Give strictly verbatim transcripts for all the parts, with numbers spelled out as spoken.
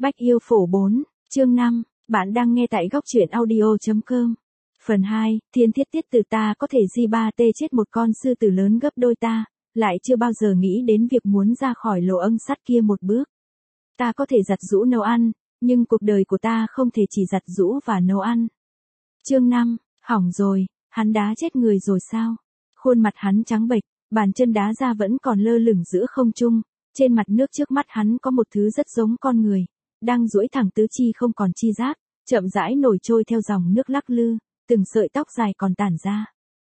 Bách Yêu Phổ bốn, chương năm, bạn đang nghe tại góc truyện audio chấm com. Phần hai, thiên thiết tiết từ ta có thể di ba tê chết một con sư tử lớn gấp đôi ta, lại chưa bao giờ nghĩ đến việc muốn ra khỏi lỗ âng sắt kia một bước. Ta có thể giặt giũ nấu ăn, nhưng cuộc đời của ta không thể chỉ giặt giũ và nấu ăn. Chương năm, hỏng rồi, hắn đá chết người rồi sao? Khuôn mặt hắn trắng bệch, bàn chân đá ra vẫn còn lơ lửng giữa không trung, trên mặt nước trước mắt hắn có một thứ rất giống con người, đang duỗi thẳng tứ chi không còn chi giác, chậm rãi nổi trôi theo dòng nước lắc lư, từng sợi tóc dài còn tản ra.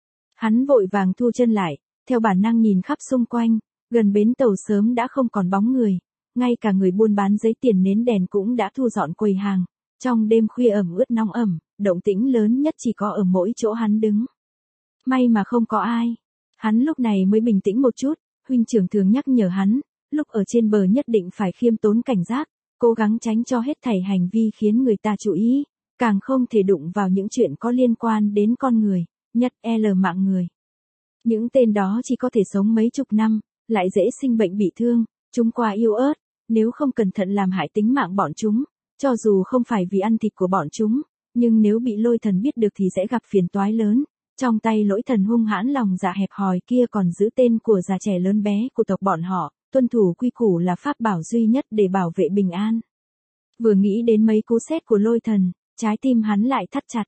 Hắn vội vàng thu chân lại, theo bản năng nhìn khắp xung quanh, gần bến tàu sớm đã không còn bóng người, ngay cả người buôn bán giấy tiền nến đèn cũng đã thu dọn quầy hàng. Trong đêm khuya ẩm ướt nóng ẩm, động tĩnh lớn nhất chỉ có ở mỗi chỗ hắn đứng. May mà không có ai. Hắn lúc này mới bình tĩnh một chút, huynh trưởng thường nhắc nhở hắn, lúc ở trên bờ nhất định phải khiêm tốn cảnh giác, cố gắng tránh cho hết thảy hành vi khiến người ta chú ý, càng không thể đụng vào những chuyện có liên quan đến con người, nhất L mạng người. Những tên đó chỉ có thể sống mấy chục năm, lại dễ sinh bệnh bị thương, chúng quá yếu ớt, nếu không cẩn thận làm hại tính mạng bọn chúng, cho dù không phải vì ăn thịt của bọn chúng, nhưng nếu bị lôi thần biết được thì sẽ gặp phiền toái lớn. Trong tay lỗi thần hung hãn lòng dạ hẹp hòi kia còn giữ tên của già trẻ lớn bé của tộc bọn họ, tuân thủ quy củ là pháp bảo duy nhất để bảo vệ bình an. Vừa nghĩ đến mấy cú sét của lôi thần, trái tim hắn lại thắt chặt.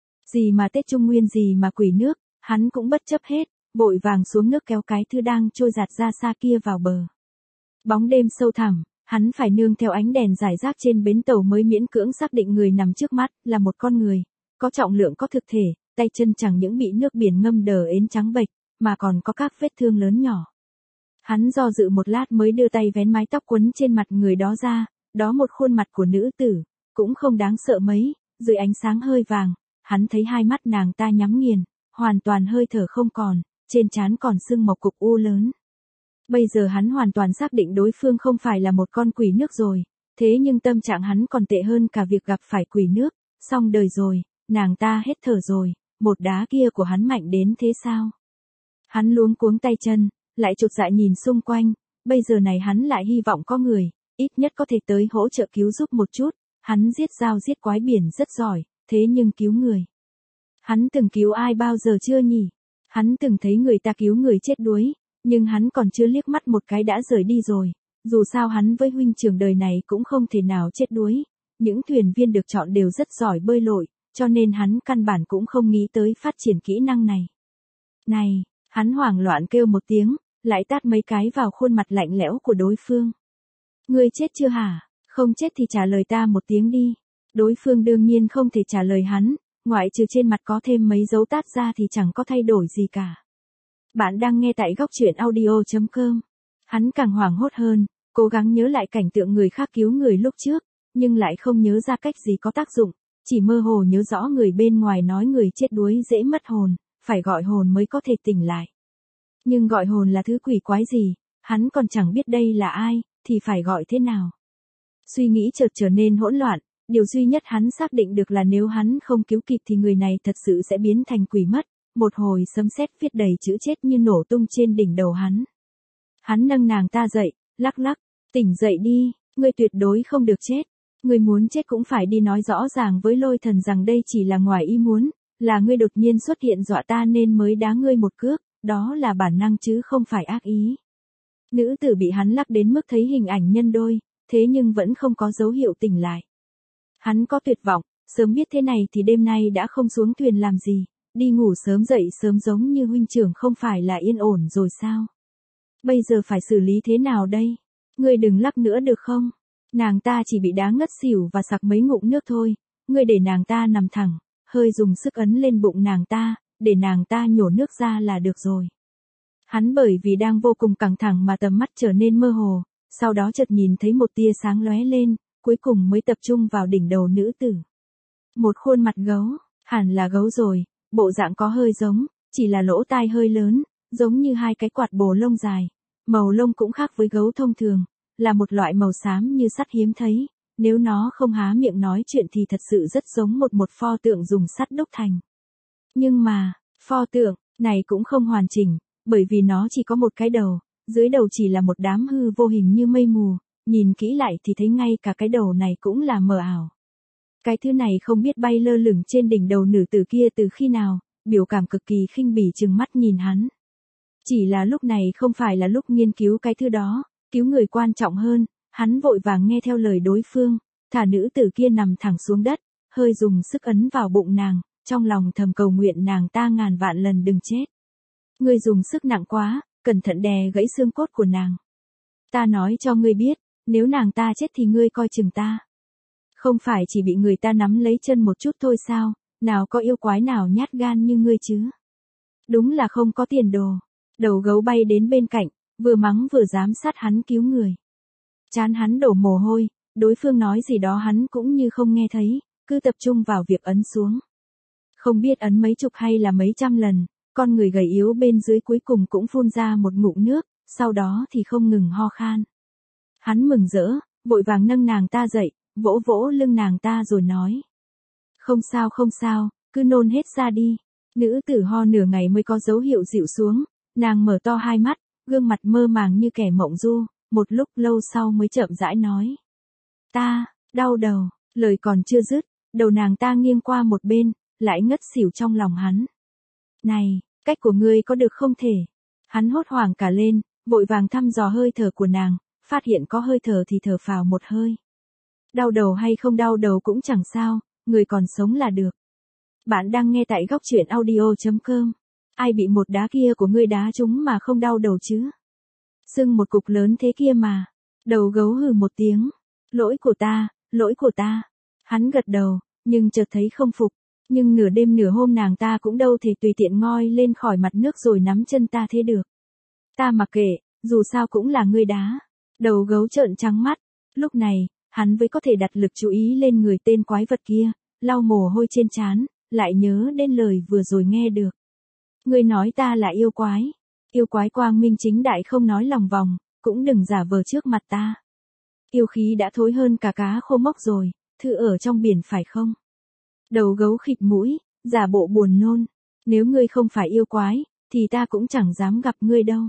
Gì mà Tết Trung Nguyên gì mà quỷ nước, hắn cũng bất chấp hết, vội vàng xuống nước kéo cái thứ đang trôi giạt ra xa kia vào bờ. Bóng đêm sâu thẳm, hắn phải nương theo ánh đèn rải rác trên bến tàu mới miễn cưỡng xác định người nằm trước mắt là một con người, có trọng lượng có thực thể, tay chân chẳng những bị nước biển ngâm đờ ến trắng bệch, mà còn có các vết thương lớn nhỏ. Hắn do dự một lát mới đưa tay vén mái tóc quấn trên mặt người đó ra, đó một khuôn mặt của nữ tử, cũng không đáng sợ mấy, dưới ánh sáng hơi vàng, hắn thấy hai mắt nàng ta nhắm nghiền, hoàn toàn hơi thở không còn, trên trán còn sưng một cục u lớn. Bây giờ hắn hoàn toàn xác định đối phương không phải là một con quỷ nước rồi, thế nhưng tâm trạng hắn còn tệ hơn cả việc gặp phải quỷ nước, xong đời rồi, nàng ta hết thở rồi, một đá kia của hắn mạnh đến thế sao? Hắn luống cuống tay chân, lại chột dạ nhìn xung quanh, bây giờ này hắn lại hy vọng có người, ít nhất có thể tới hỗ trợ cứu giúp một chút, hắn giết dao giết quái biển rất giỏi, thế nhưng cứu người. Hắn từng cứu ai bao giờ chưa nhỉ? Hắn từng thấy người ta cứu người chết đuối, nhưng hắn còn chưa liếc mắt một cái đã rời đi rồi, dù sao hắn với huynh trưởng đời này cũng không thể nào chết đuối, những thuyền viên được chọn đều rất giỏi bơi lội, cho nên hắn căn bản cũng không nghĩ tới phát triển kỹ năng này. Này, hắn hoảng loạn kêu một tiếng, lại tát mấy cái vào khuôn mặt lạnh lẽo của đối phương. Ngươi chết chưa hả? Không chết thì trả lời ta một tiếng đi. Đối phương đương nhiên không thể trả lời hắn, ngoại trừ trên mặt có thêm mấy dấu tát ra thì chẳng có thay đổi gì cả. Bạn đang nghe tại góc truyện audio chấm com. Hắn càng hoảng hốt hơn, cố gắng nhớ lại cảnh tượng người khác cứu người lúc trước, nhưng lại không nhớ ra cách gì có tác dụng, chỉ mơ hồ nhớ rõ người bên ngoài nói người chết đuối dễ mất hồn, phải gọi hồn mới có thể tỉnh lại. Nhưng gọi hồn là thứ quỷ quái gì, hắn còn chẳng biết đây là ai, thì phải gọi thế nào. Suy nghĩ chợt trở nên hỗn loạn, điều duy nhất hắn xác định được là nếu hắn không cứu kịp thì người này thật sự sẽ biến thành quỷ mất. Một hồi sấm sét viết đầy chữ chết như nổ tung trên đỉnh đầu hắn. Hắn nâng nàng ta dậy, lắc lắc, tỉnh dậy đi, ngươi tuyệt đối không được chết. Ngươi muốn chết cũng phải đi nói rõ ràng với lôi thần rằng đây chỉ là ngoài ý muốn, là ngươi đột nhiên xuất hiện dọa ta nên mới đá ngươi một cước, đó là bản năng chứ không phải ác ý. Nữ tử bị hắn lắc đến mức thấy hình ảnh nhân đôi, thế nhưng vẫn không có dấu hiệu tỉnh lại. Hắn có tuyệt vọng, sớm biết thế này thì đêm nay đã không xuống thuyền làm gì. Đi ngủ sớm dậy sớm giống như huynh trưởng không phải là yên ổn rồi sao? Bây giờ phải xử lý thế nào đây? Ngươi đừng lắc nữa được không? Nàng ta chỉ bị đá ngất xỉu và sặc mấy ngụm nước thôi, ngươi để nàng ta nằm thẳng, hơi dùng sức ấn lên bụng nàng ta, để nàng ta nhổ nước ra là được rồi. Hắn bởi vì đang vô cùng căng thẳng mà tầm mắt trở nên mơ hồ, sau đó chợt nhìn thấy một tia sáng lóe lên, cuối cùng mới tập trung vào đỉnh đầu nữ tử. Một khuôn mặt gấu, hẳn là gấu rồi. Bộ dạng có hơi giống, chỉ là lỗ tai hơi lớn, giống như hai cái quạt bồ lông dài. Màu lông cũng khác với gấu thông thường, là một loại màu xám như sắt hiếm thấy. Nếu nó không há miệng nói chuyện thì thật sự rất giống một một pho tượng dùng sắt đúc thành. Nhưng mà, pho tượng này cũng không hoàn chỉnh, bởi vì nó chỉ có một cái đầu, dưới đầu chỉ là một đám hư vô hình như mây mù, nhìn kỹ lại thì thấy ngay cả cái đầu này cũng là mờ ảo. Cái thứ này không biết bay lơ lửng trên đỉnh đầu nữ tử kia từ khi nào, biểu cảm cực kỳ khinh bỉ trừng mắt nhìn hắn. Chỉ là lúc này không phải là lúc nghiên cứu cái thứ đó, cứu người quan trọng hơn, hắn vội vàng nghe theo lời đối phương, thả nữ tử kia nằm thẳng xuống đất, hơi dùng sức ấn vào bụng nàng, trong lòng thầm cầu nguyện nàng ta ngàn vạn lần đừng chết. Ngươi dùng sức nặng quá, cẩn thận đè gãy xương cốt của nàng. Ta nói cho ngươi biết, nếu nàng ta chết thì ngươi coi chừng ta. Không phải chỉ bị người ta nắm lấy chân một chút thôi sao, nào có yêu quái nào nhát gan như ngươi chứ. Đúng là không có tiền đồ. Đầu gấu bay đến bên cạnh, vừa mắng vừa giám sát hắn cứu người. Chán hắn đổ mồ hôi, đối phương nói gì đó hắn cũng như không nghe thấy, cứ tập trung vào việc ấn xuống. Không biết ấn mấy chục hay là mấy trăm lần, con người gầy yếu bên dưới cuối cùng cũng phun ra một ngụm nước, sau đó thì không ngừng ho khan. Hắn mừng rỡ, vội vàng nâng nàng ta dậy, vỗ vỗ lưng nàng ta rồi nói. Không sao không sao, cứ nôn hết ra đi. Nữ tử ho nửa ngày mới có dấu hiệu dịu xuống, nàng mở to hai mắt, gương mặt mơ màng như kẻ mộng du, một lúc lâu sau mới chậm rãi nói. Ta, đau đầu, lời còn chưa dứt, đầu nàng ta nghiêng qua một bên, lại ngất xỉu trong lòng hắn. Này, cách của ngươi có được không thể? Hắn hốt hoảng cả lên, vội vàng thăm dò hơi thở của nàng, phát hiện có hơi thở thì thở phào một hơi. Đau đầu hay không đau đầu cũng chẳng sao, người còn sống là được. Bạn đang nghe tại góc truyện audio chấm com. Ai bị một đá kia của ngươi đá trúng mà không đau đầu chứ? Sưng một cục lớn thế kia mà. Đầu gấu hừ một tiếng. Lỗi của ta, lỗi của ta. Hắn gật đầu, nhưng chợt thấy không phục. Nhưng nửa đêm nửa hôm nàng ta cũng đâu thể tùy tiện ngoi lên khỏi mặt nước rồi nắm chân ta thế được. Ta mặc kệ, dù sao cũng là ngươi đá. Đầu gấu trợn trắng mắt. Lúc này, hắn mới có thể đặt lực chú ý lên người tên quái vật kia, lau mồ hôi trên trán, lại nhớ đến lời vừa rồi nghe được. Ngươi nói ta là yêu quái. Yêu quái quang minh chính đại không nói lòng vòng, cũng đừng giả vờ trước mặt ta. Yêu khí đã thối hơn cả cá khô mốc rồi, thư ở trong biển phải không? Đầu gấu khịt mũi, giả bộ buồn nôn. Nếu ngươi không phải yêu quái, thì ta cũng chẳng dám gặp ngươi đâu.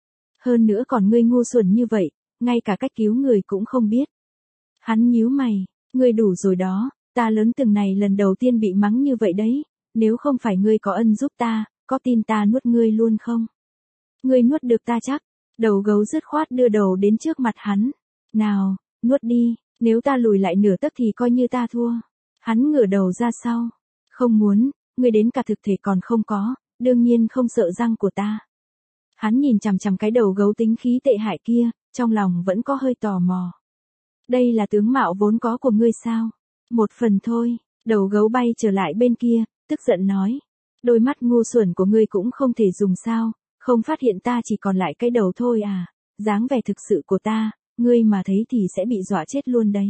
Hơn nữa còn ngươi ngu xuẩn như vậy, ngay cả cách cứu người cũng không biết. Hắn nhíu mày, ngươi đủ rồi đó, ta lớn từng này lần đầu tiên bị mắng như vậy đấy, nếu không phải ngươi có ân giúp ta, có tin ta nuốt ngươi luôn không? Ngươi nuốt được ta chắc. Đầu gấu dứt khoát đưa đầu đến trước mặt hắn. Nào, nuốt đi, nếu ta lùi lại nửa tấc thì coi như ta thua. Hắn ngửa đầu ra sau. Không muốn, ngươi đến cả thực thể còn không có, đương nhiên không sợ răng của ta. Hắn nhìn chằm chằm cái đầu gấu tính khí tệ hại kia, trong lòng vẫn có hơi tò mò. Đây là tướng mạo vốn có của ngươi sao? Một phần thôi. Đầu gấu bay trở lại bên kia, tức giận nói. Đôi mắt ngu xuẩn của ngươi cũng không thể dùng sao, không phát hiện ta chỉ còn lại cái đầu thôi à, dáng vẻ thực sự của ta, ngươi mà thấy thì sẽ bị dọa chết luôn đấy.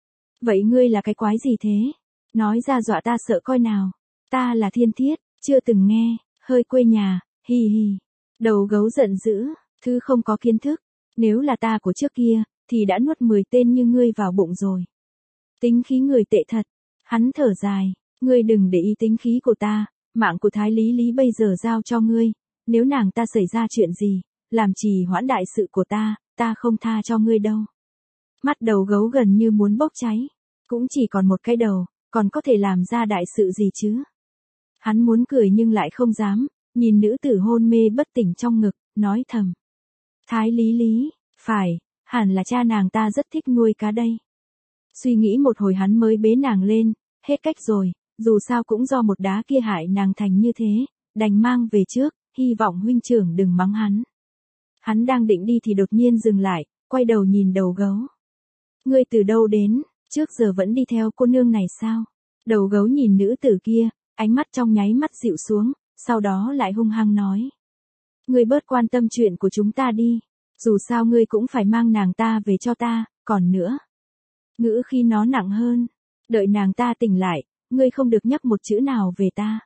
Vậy ngươi là cái quái gì thế? Nói ra dọa ta sợ coi nào. Ta là Thiên Thiết, chưa từng nghe, hơi quê nhà, hi hi. Đầu gấu giận dữ, thứ không có kiến thức, nếu là ta của trước kia, thì đã nuốt mười tên như ngươi vào bụng rồi. Tính khí người tệ thật. Hắn thở dài, ngươi đừng để ý tính khí của ta, mạng của Thái Lý Lý bây giờ giao cho ngươi, nếu nàng ta xảy ra chuyện gì, làm trì hoãn đại sự của ta, ta không tha cho ngươi đâu. Mắt đầu gấu gần như muốn bốc cháy, cũng chỉ còn một cái đầu, còn có thể làm ra đại sự gì chứ? Hắn muốn cười nhưng lại không dám, nhìn nữ tử hôn mê bất tỉnh trong ngực, nói thầm. Thái Lý Lý, phải, hẳn là cha nàng ta rất thích nuôi cá đây. Suy nghĩ một hồi hắn mới bế nàng lên, hết cách rồi, dù sao cũng do một đá kia hại nàng thành như thế, đành mang về trước, hy vọng huynh trưởng đừng mắng hắn. Hắn đang định đi thì đột nhiên dừng lại, quay đầu nhìn đầu gấu. Ngươi từ đâu đến, trước giờ vẫn đi theo cô nương này sao? Đầu gấu nhìn nữ tử kia, ánh mắt trong nháy mắt dịu xuống, sau đó lại hung hăng nói. Ngươi bớt quan tâm chuyện của chúng ta đi, dù sao ngươi cũng phải mang nàng ta về cho ta, còn nữa. Ngữ khi nó nặng hơn, đợi nàng ta tỉnh lại, ngươi không được nhắc một chữ nào về ta.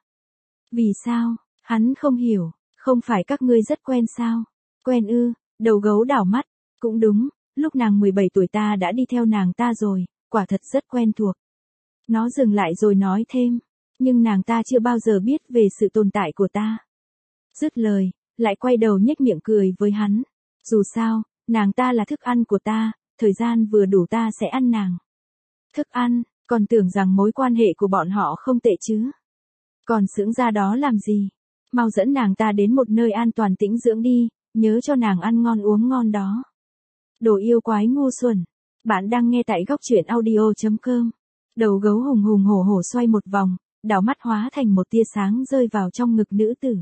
Vì sao? Hắn không hiểu, không phải các ngươi rất quen sao? Quen ư? Đầu gấu đảo mắt, cũng đúng, lúc nàng mười bảy tuổi ta đã đi theo nàng ta rồi, quả thật rất quen thuộc. Nó dừng lại rồi nói thêm, nhưng nàng ta chưa bao giờ biết về sự tồn tại của ta. Dứt lời, lại quay đầu nhếch miệng cười với hắn. Dù sao, nàng ta là thức ăn của ta, thời gian vừa đủ ta sẽ ăn nàng. Thức ăn, còn tưởng rằng mối quan hệ của bọn họ không tệ chứ. Còn sướng ra đó làm gì? Mau dẫn nàng ta đến một nơi an toàn tĩnh dưỡng đi, nhớ cho nàng ăn ngon uống ngon đó. Đồ yêu quái ngu xuẩn. Bạn đang nghe tại góc truyện audio chấm com. Đầu gấu hùng hùng hổ hổ xoay một vòng, đảo mắt hóa thành một tia sáng rơi vào trong ngực nữ tử.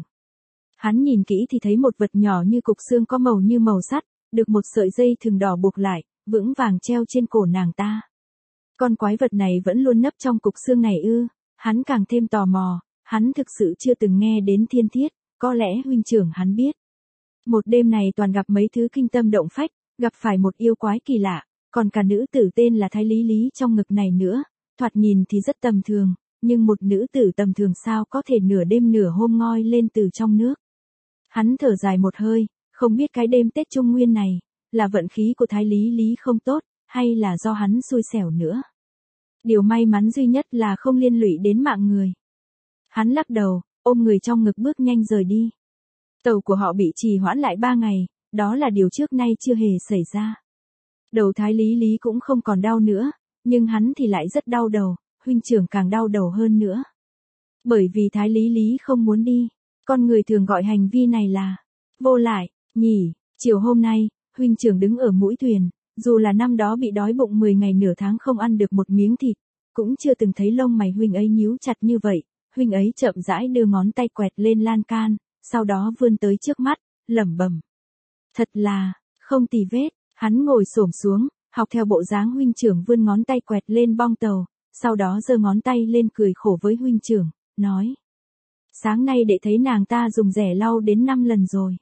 Hắn nhìn kỹ thì thấy một vật nhỏ như cục xương có màu như màu sắt, được một sợi dây thừng đỏ buộc lại, vững vàng treo trên cổ nàng ta. Con quái vật này vẫn luôn nấp trong cục xương này ư? Hắn càng thêm tò mò, hắn thực sự chưa từng nghe đến thiên thiết, có lẽ huynh trưởng hắn biết. Một đêm này toàn gặp mấy thứ kinh tâm động phách, gặp phải một yêu quái kỳ lạ, còn cả nữ tử tên là Thái Lý Lý trong ngực này nữa, thoạt nhìn thì rất tầm thường, nhưng một nữ tử tầm thường sao có thể nửa đêm nửa hôm ngoi lên từ trong nước. Hắn thở dài một hơi, không biết cái đêm Tết Trung Nguyên này, là vận khí của Thái Lý Lý không tốt, hay là do hắn xui xẻo nữa. Điều may mắn duy nhất là không liên lụy đến mạng người. Hắn lắc đầu, ôm người trong ngực bước nhanh rời đi. Tàu của họ bị trì hoãn lại ba ngày, đó là điều trước nay chưa hề xảy ra. Đầu Thái Lý Lý cũng không còn đau nữa, nhưng hắn thì lại rất đau đầu, huynh trưởng càng đau đầu hơn nữa. Bởi vì Thái Lý Lý không muốn đi, con người thường gọi hành vi này là vô lại, nhỉ. Chiều hôm nay, huynh trưởng đứng ở mũi thuyền, dù là năm đó bị đói bụng mười ngày nửa tháng không ăn được một miếng thịt, cũng chưa từng thấy lông mày huynh ấy nhíu chặt như vậy. Huynh ấy chậm rãi đưa ngón tay quẹt lên lan can, sau đó vươn tới trước mắt, lẩm bẩm. Thật là, không tì vết. Hắn ngồi xổm xuống, học theo bộ dáng huynh trưởng vươn ngón tay quẹt lên bong tàu, sau đó giơ ngón tay lên cười khổ với huynh trưởng, nói. Sáng nay đệ thấy nàng ta dùng rẻ lau đến năm lần rồi.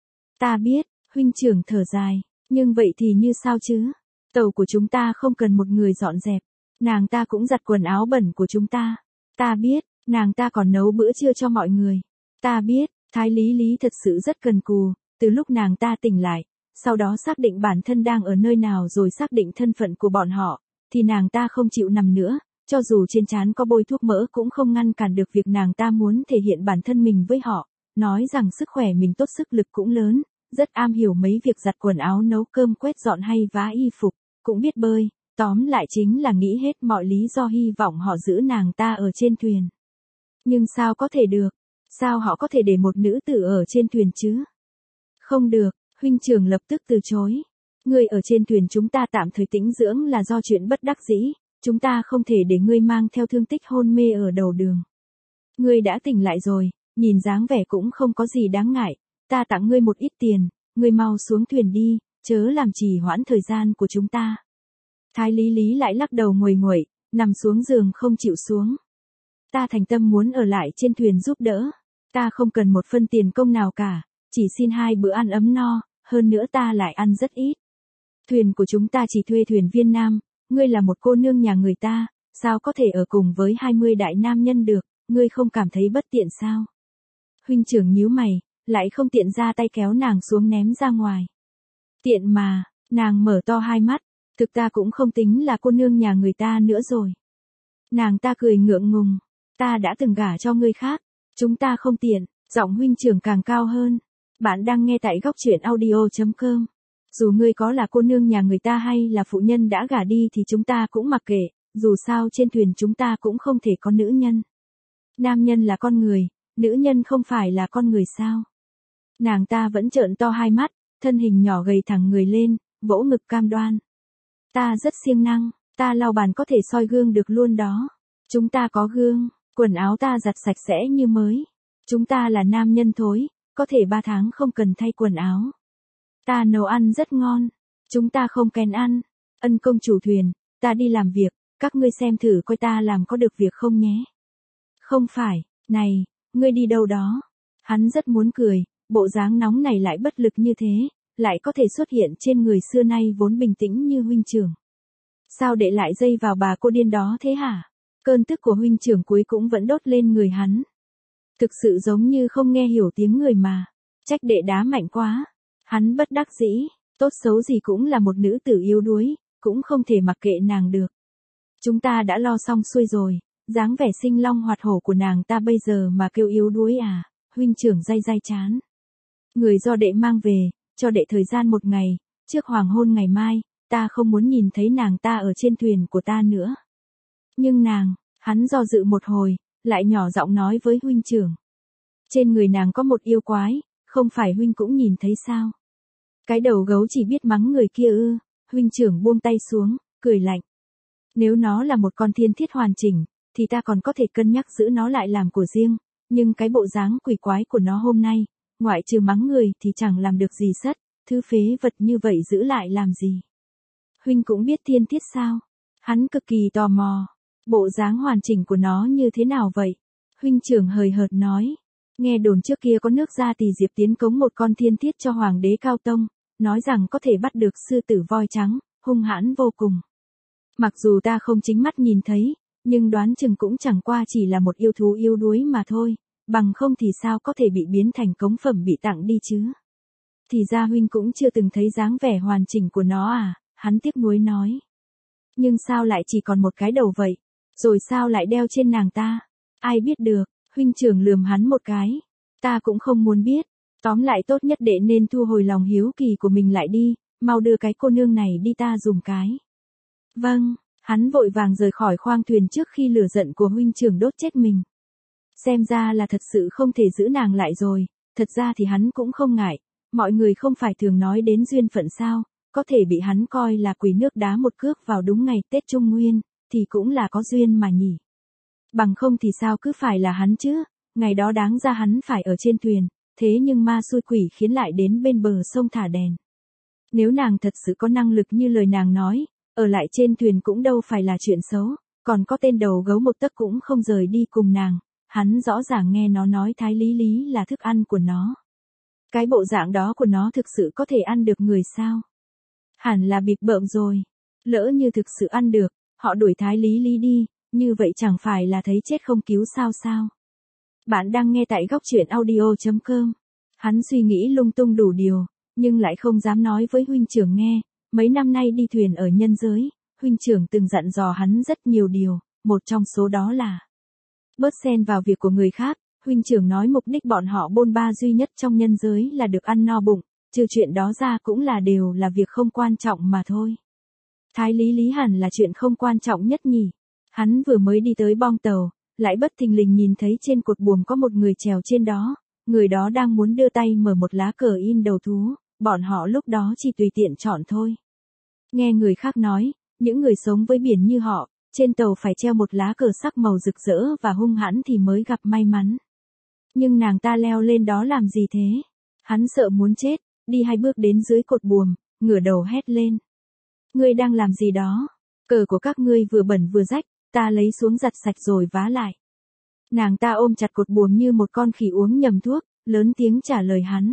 Ta biết, huynh trưởng thở dài, nhưng vậy thì như sao chứ? Tàu của chúng ta không cần một người dọn dẹp, nàng ta cũng giặt quần áo bẩn của chúng ta. Ta biết, nàng ta còn nấu bữa trưa cho mọi người. Ta biết, Thái Lý Lý thật sự rất cần cù, từ lúc nàng ta tỉnh lại. Sau đó xác định bản thân đang ở nơi nào rồi xác định thân phận của bọn họ, thì nàng ta không chịu nằm nữa, cho dù trên trán có bôi thuốc mỡ cũng không ngăn cản được việc nàng ta muốn thể hiện bản thân mình với họ, nói rằng sức khỏe mình tốt sức lực cũng lớn, rất am hiểu mấy việc giặt quần áo nấu cơm quét dọn hay vá y phục, cũng biết bơi, tóm lại chính là nghĩ hết mọi lý do hy vọng họ giữ nàng ta ở trên thuyền. Nhưng sao có thể được? Sao họ có thể để một nữ tử ở trên thuyền chứ? Không được. Huynh trưởng lập tức từ chối. Ngươi ở trên thuyền chúng ta tạm thời tĩnh dưỡng là do chuyện bất đắc dĩ, chúng ta không thể để ngươi mang theo thương tích hôn mê ở đầu đường. Ngươi đã tỉnh lại rồi, nhìn dáng vẻ cũng không có gì đáng ngại, ta tặng ngươi một ít tiền, ngươi mau xuống thuyền đi, chớ làm trì hoãn thời gian của chúng ta. Thái Lý Lý lại lắc đầu nguầy nguậy, nằm xuống giường không chịu xuống. Ta thành tâm muốn ở lại trên thuyền giúp đỡ, ta không cần một phân tiền công nào cả. Chỉ xin hai bữa ăn ấm no, hơn nữa ta lại ăn rất ít. Thuyền của chúng ta chỉ thuê thuyền viên nam, ngươi là một cô nương nhà người ta, sao có thể ở cùng với hai mươi đại nam nhân được, ngươi không cảm thấy bất tiện sao? Huynh trưởng nhíu mày, lại không tiện ra tay kéo nàng xuống ném ra ngoài. Tiện mà, nàng mở to hai mắt, thực ta cũng không tính là cô nương nhà người ta nữa rồi. Nàng ta cười ngượng ngùng, ta đã từng gả cho người khác, chúng ta không tiện, giọng huynh trưởng càng cao hơn. Bạn đang nghe tại góc truyện audio chấm com. Dù ngươi có là cô nương nhà người ta hay là phụ nhân đã gả đi thì chúng ta cũng mặc kệ, dù sao trên thuyền chúng ta cũng không thể có nữ nhân. Nam nhân là con người, nữ nhân không phải là con người sao? Nàng ta vẫn trợn to hai mắt, thân hình nhỏ gầy thẳng người lên, vỗ ngực cam đoan. Ta rất siêng năng, ta lau bàn có thể soi gương được luôn đó. Chúng ta có gương, quần áo ta giặt sạch sẽ như mới. Chúng ta là nam nhân thối. Có thể ba tháng không cần thay quần áo. Ta nấu ăn rất ngon. Chúng ta không kén ăn. Ân công chủ thuyền, ta đi làm việc, các ngươi xem thử coi ta làm có được việc không nhé. Không phải, này, ngươi đi đâu đó? Hắn rất muốn cười, bộ dáng nóng này lại bất lực như thế, lại có thể xuất hiện trên người xưa nay vốn bình tĩnh như huynh trưởng. Sao đệ lại dây vào bà cô điên đó thế hả? Cơn tức của huynh trưởng cuối cũng vẫn đốt lên người hắn. Thực sự giống như không nghe hiểu tiếng người mà. Trách đệ đá mạnh quá. Hắn bất đắc dĩ, tốt xấu gì cũng là một nữ tử yếu đuối, cũng không thể mặc kệ nàng được. Chúng ta đã lo xong xuôi rồi, dáng vẻ sinh long hoạt hổ của nàng ta bây giờ mà kêu yếu đuối à, huynh trưởng day day chán. Người do đệ mang về, cho đệ thời gian một ngày, trước hoàng hôn ngày mai, ta không muốn nhìn thấy nàng ta ở trên thuyền của ta nữa. Nhưng nàng, hắn do dự một hồi, lại nhỏ giọng nói với huynh trưởng. Trên người nàng có một yêu quái, không phải huynh cũng nhìn thấy sao? Cái đầu gấu chỉ biết mắng người kia ư, huynh trưởng buông tay xuống, cười lạnh. Nếu nó là một con thiên thiết hoàn chỉnh, thì ta còn có thể cân nhắc giữ nó lại làm của riêng, nhưng cái bộ dáng quỷ quái của nó hôm nay, ngoại trừ mắng người thì chẳng làm được gì sất, thứ phế vật như vậy giữ lại làm gì? Huynh cũng biết thiên thiết sao? Hắn cực kỳ tò mò, bộ dáng hoàn chỉnh của nó như thế nào vậy? Huynh trưởng hời hợt nói, nghe đồn trước kia có nước ra thì Diệp tiến cống một con thiên thiết cho hoàng đế Cao Tông, nói rằng có thể bắt được sư tử voi trắng, hung hãn vô cùng. Mặc dù ta không chính mắt nhìn thấy, nhưng đoán chừng cũng chẳng qua chỉ là một yêu thú yếu đuối mà thôi, bằng không thì sao có thể bị biến thành cống phẩm bị tặng đi chứ. Thì ra huynh cũng chưa từng thấy dáng vẻ hoàn chỉnh của nó à, hắn tiếc nuối nói. Nhưng sao lại chỉ còn một cái đầu vậy, rồi sao lại đeo trên nàng ta, ai biết được, huynh trưởng lườm hắn một cái, ta cũng không muốn biết, tóm lại tốt nhất đệ nên thu hồi lòng hiếu kỳ của mình lại đi, mau đưa cái cô nương này đi ta dùng cái. Vâng, hắn vội vàng rời khỏi khoang thuyền trước khi lửa giận của huynh trưởng đốt chết mình. Xem ra là thật sự không thể giữ nàng lại rồi, thật ra thì hắn cũng không ngại, mọi người không phải thường nói đến duyên phận sao, có thể bị hắn coi là quỷ nước đá một cước vào đúng ngày Tết Trung Nguyên, thì cũng là có duyên mà nhỉ. Bằng không thì sao cứ phải là hắn chứ, ngày đó đáng ra hắn phải ở trên thuyền, thế nhưng ma xui quỷ khiến lại đến bên bờ sông thả đèn. Nếu nàng thật sự có năng lực như lời nàng nói, ở lại trên thuyền cũng đâu phải là chuyện xấu, còn có tên đầu gấu một tấc cũng không rời đi cùng nàng, hắn rõ ràng nghe nó nói Thái Lý Lý là thức ăn của nó. Cái bộ dạng đó của nó thực sự có thể ăn được người sao? Hẳn là bịp bợm rồi, lỡ như thực sự ăn được, họ đuổi Thái Lý Lý đi, như vậy chẳng phải là thấy chết không cứu sao sao? Bạn đang nghe tại góc truyện audio chấm com. Hắn suy nghĩ lung tung đủ điều, nhưng lại không dám nói với huynh trưởng nghe, mấy năm nay đi thuyền ở nhân giới, huynh trưởng từng dặn dò hắn rất nhiều điều, một trong số đó là bớt xen vào việc của người khác, huynh trưởng nói mục đích bọn họ bôn ba duy nhất trong nhân giới là được ăn no bụng, trừ chuyện đó ra cũng là đều là việc không quan trọng mà thôi. Thái Lý Lý hẳn là chuyện không quan trọng nhất nhỉ. Hắn vừa mới đi tới bong tàu, lại bất thình lình nhìn thấy trên cột buồm có một người trèo trên đó, người đó đang muốn đưa tay mở một lá cờ in đầu thú, bọn họ lúc đó chỉ tùy tiện chọn thôi. Nghe người khác nói, những người sống với biển như họ, trên tàu phải treo một lá cờ sắc màu rực rỡ và hung hãn thì mới gặp may mắn. Nhưng nàng ta leo lên đó làm gì thế? Hắn sợ muốn chết, đi hai bước đến dưới cột buồm, ngửa đầu hét lên. Ngươi đang làm gì đó? Cờ của các ngươi vừa bẩn vừa rách, ta lấy xuống giặt sạch rồi vá lại. Nàng ta ôm chặt cột buồm như một con khỉ uống nhầm thuốc, lớn tiếng trả lời hắn.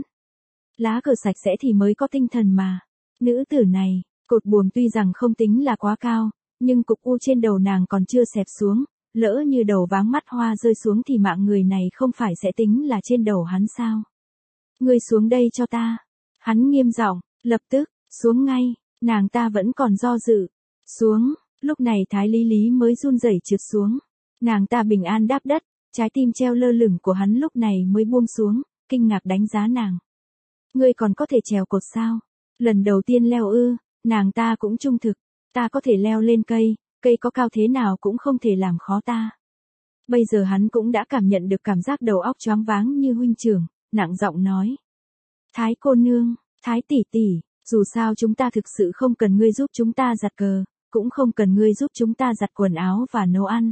Lá cờ sạch sẽ thì mới có tinh thần mà. Nữ tử này, cột buồm tuy rằng không tính là quá cao, nhưng cục u trên đầu nàng còn chưa xẹp xuống, lỡ như đầu váng mắt hoa rơi xuống thì mạng người này không phải sẽ tính là trên đầu hắn sao? Ngươi xuống đây cho ta. Hắn nghiêm giọng, lập tức, xuống ngay, nàng ta vẫn còn do dự. Xuống, lúc này Thái Lý Lý mới run rẩy trượt xuống. Nàng ta bình an đáp đất, trái tim treo lơ lửng của hắn lúc này mới buông xuống, kinh ngạc đánh giá nàng. Ngươi còn có thể trèo cột sao? Lần đầu tiên leo ư, nàng ta cũng trung thực, ta có thể leo lên cây, cây có cao thế nào cũng không thể làm khó ta. Bây giờ hắn cũng đã cảm nhận được cảm giác đầu óc choáng váng như huynh trưởng, nặng giọng nói. Thái cô nương, Thái tỷ tỷ, dù sao chúng ta thực sự không cần ngươi giúp chúng ta giặt cờ, cũng không cần ngươi giúp chúng ta giặt quần áo và nấu ăn.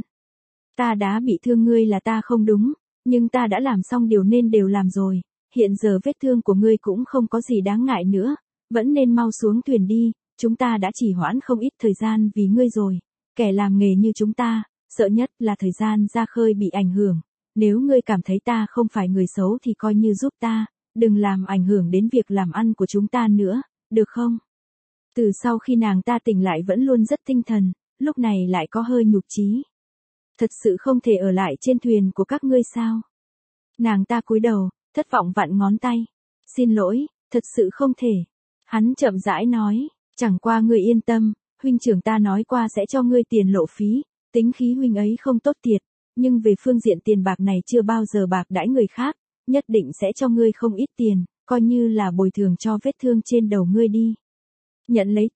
Ta đã bị thương ngươi là ta không đúng, nhưng ta đã làm xong điều nên đều làm rồi, hiện giờ vết thương của ngươi cũng không có gì đáng ngại nữa, vẫn nên mau xuống thuyền đi, chúng ta đã chỉ hoãn không ít thời gian vì ngươi rồi, kẻ làm nghề như chúng ta, sợ nhất là thời gian ra khơi bị ảnh hưởng, nếu ngươi cảm thấy ta không phải người xấu thì coi như giúp ta, đừng làm ảnh hưởng đến việc làm ăn của chúng ta nữa, được không? Từ sau khi nàng ta tỉnh lại vẫn luôn rất tinh thần, lúc này lại có hơi nhục chí. Thật sự không thể ở lại trên thuyền của các ngươi sao? Nàng ta cúi đầu, thất vọng vặn ngón tay. Xin lỗi, thật sự không thể. Hắn chậm rãi nói, chẳng qua ngươi yên tâm, huynh trưởng ta nói qua sẽ cho ngươi tiền lộ phí, tính khí huynh ấy không tốt thiệt, nhưng về phương diện tiền bạc này chưa bao giờ bạc đãi người khác, nhất định sẽ cho ngươi không ít tiền, coi như là bồi thường cho vết thương trên đầu ngươi đi. Nhận lấy tiền,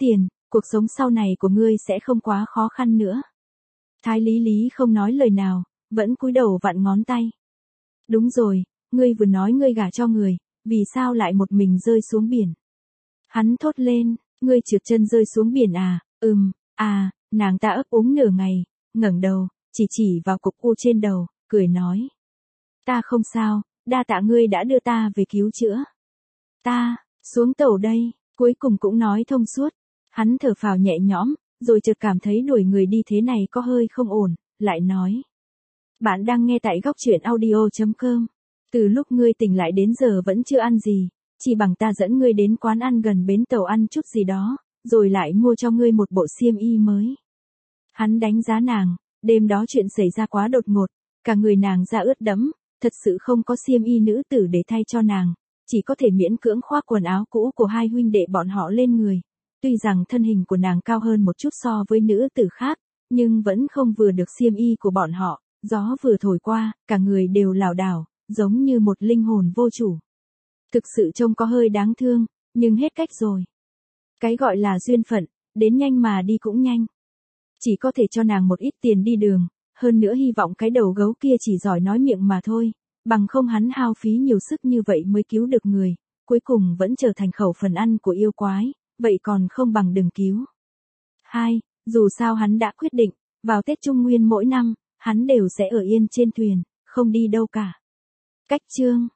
cuộc sống sau này của ngươi sẽ không quá khó khăn nữa. Thái Lý Lý không nói lời nào, vẫn cúi đầu vặn ngón tay. Đúng rồi, ngươi vừa nói ngươi gả cho người, vì sao lại một mình rơi xuống biển? Hắn thốt lên, ngươi trượt chân rơi xuống biển à, ừm, à, nàng ta ấp úng nửa ngày, ngẩng đầu, chỉ chỉ vào cục u trên đầu, cười nói. Ta không sao, đa tạ ngươi đã đưa ta về cứu chữa. Ta, xuống tàu đây, cuối cùng cũng nói thông suốt. Hắn thở phào nhẹ nhõm, rồi chợt cảm thấy đuổi người đi thế này có hơi không ổn, lại nói. Bạn đang nghe tại góc truyện audio chấm com. Từ lúc ngươi tỉnh lại đến giờ vẫn chưa ăn gì, chỉ bằng ta dẫn ngươi đến quán ăn gần bến tàu ăn chút gì đó, rồi lại mua cho ngươi một bộ xiêm y mới. Hắn đánh giá nàng, đêm đó chuyện xảy ra quá đột ngột, cả người nàng da ướt đẫm, thật sự không có xiêm y nữ tử để thay cho nàng, chỉ có thể miễn cưỡng khoác quần áo cũ của hai huynh đệ bọn họ lên người. Tuy rằng thân hình của nàng cao hơn một chút so với nữ tử khác, nhưng vẫn không vừa được xiêm y của bọn họ, gió vừa thổi qua, cả người đều lảo đảo, giống như một linh hồn vô chủ. Thực sự trông có hơi đáng thương, nhưng hết cách rồi. Cái gọi là duyên phận, đến nhanh mà đi cũng nhanh. Chỉ có thể cho nàng một ít tiền đi đường, hơn nữa hy vọng cái đầu gấu kia chỉ giỏi nói miệng mà thôi, bằng không hắn hao phí nhiều sức như vậy mới cứu được người, cuối cùng vẫn trở thành khẩu phần ăn của yêu quái, vậy còn không bằng đừng cứu. Hai, dù sao hắn đã quyết định, vào Tết Trung Nguyên mỗi năm, hắn đều sẽ ở yên trên thuyền, không đi đâu cả. Cách chương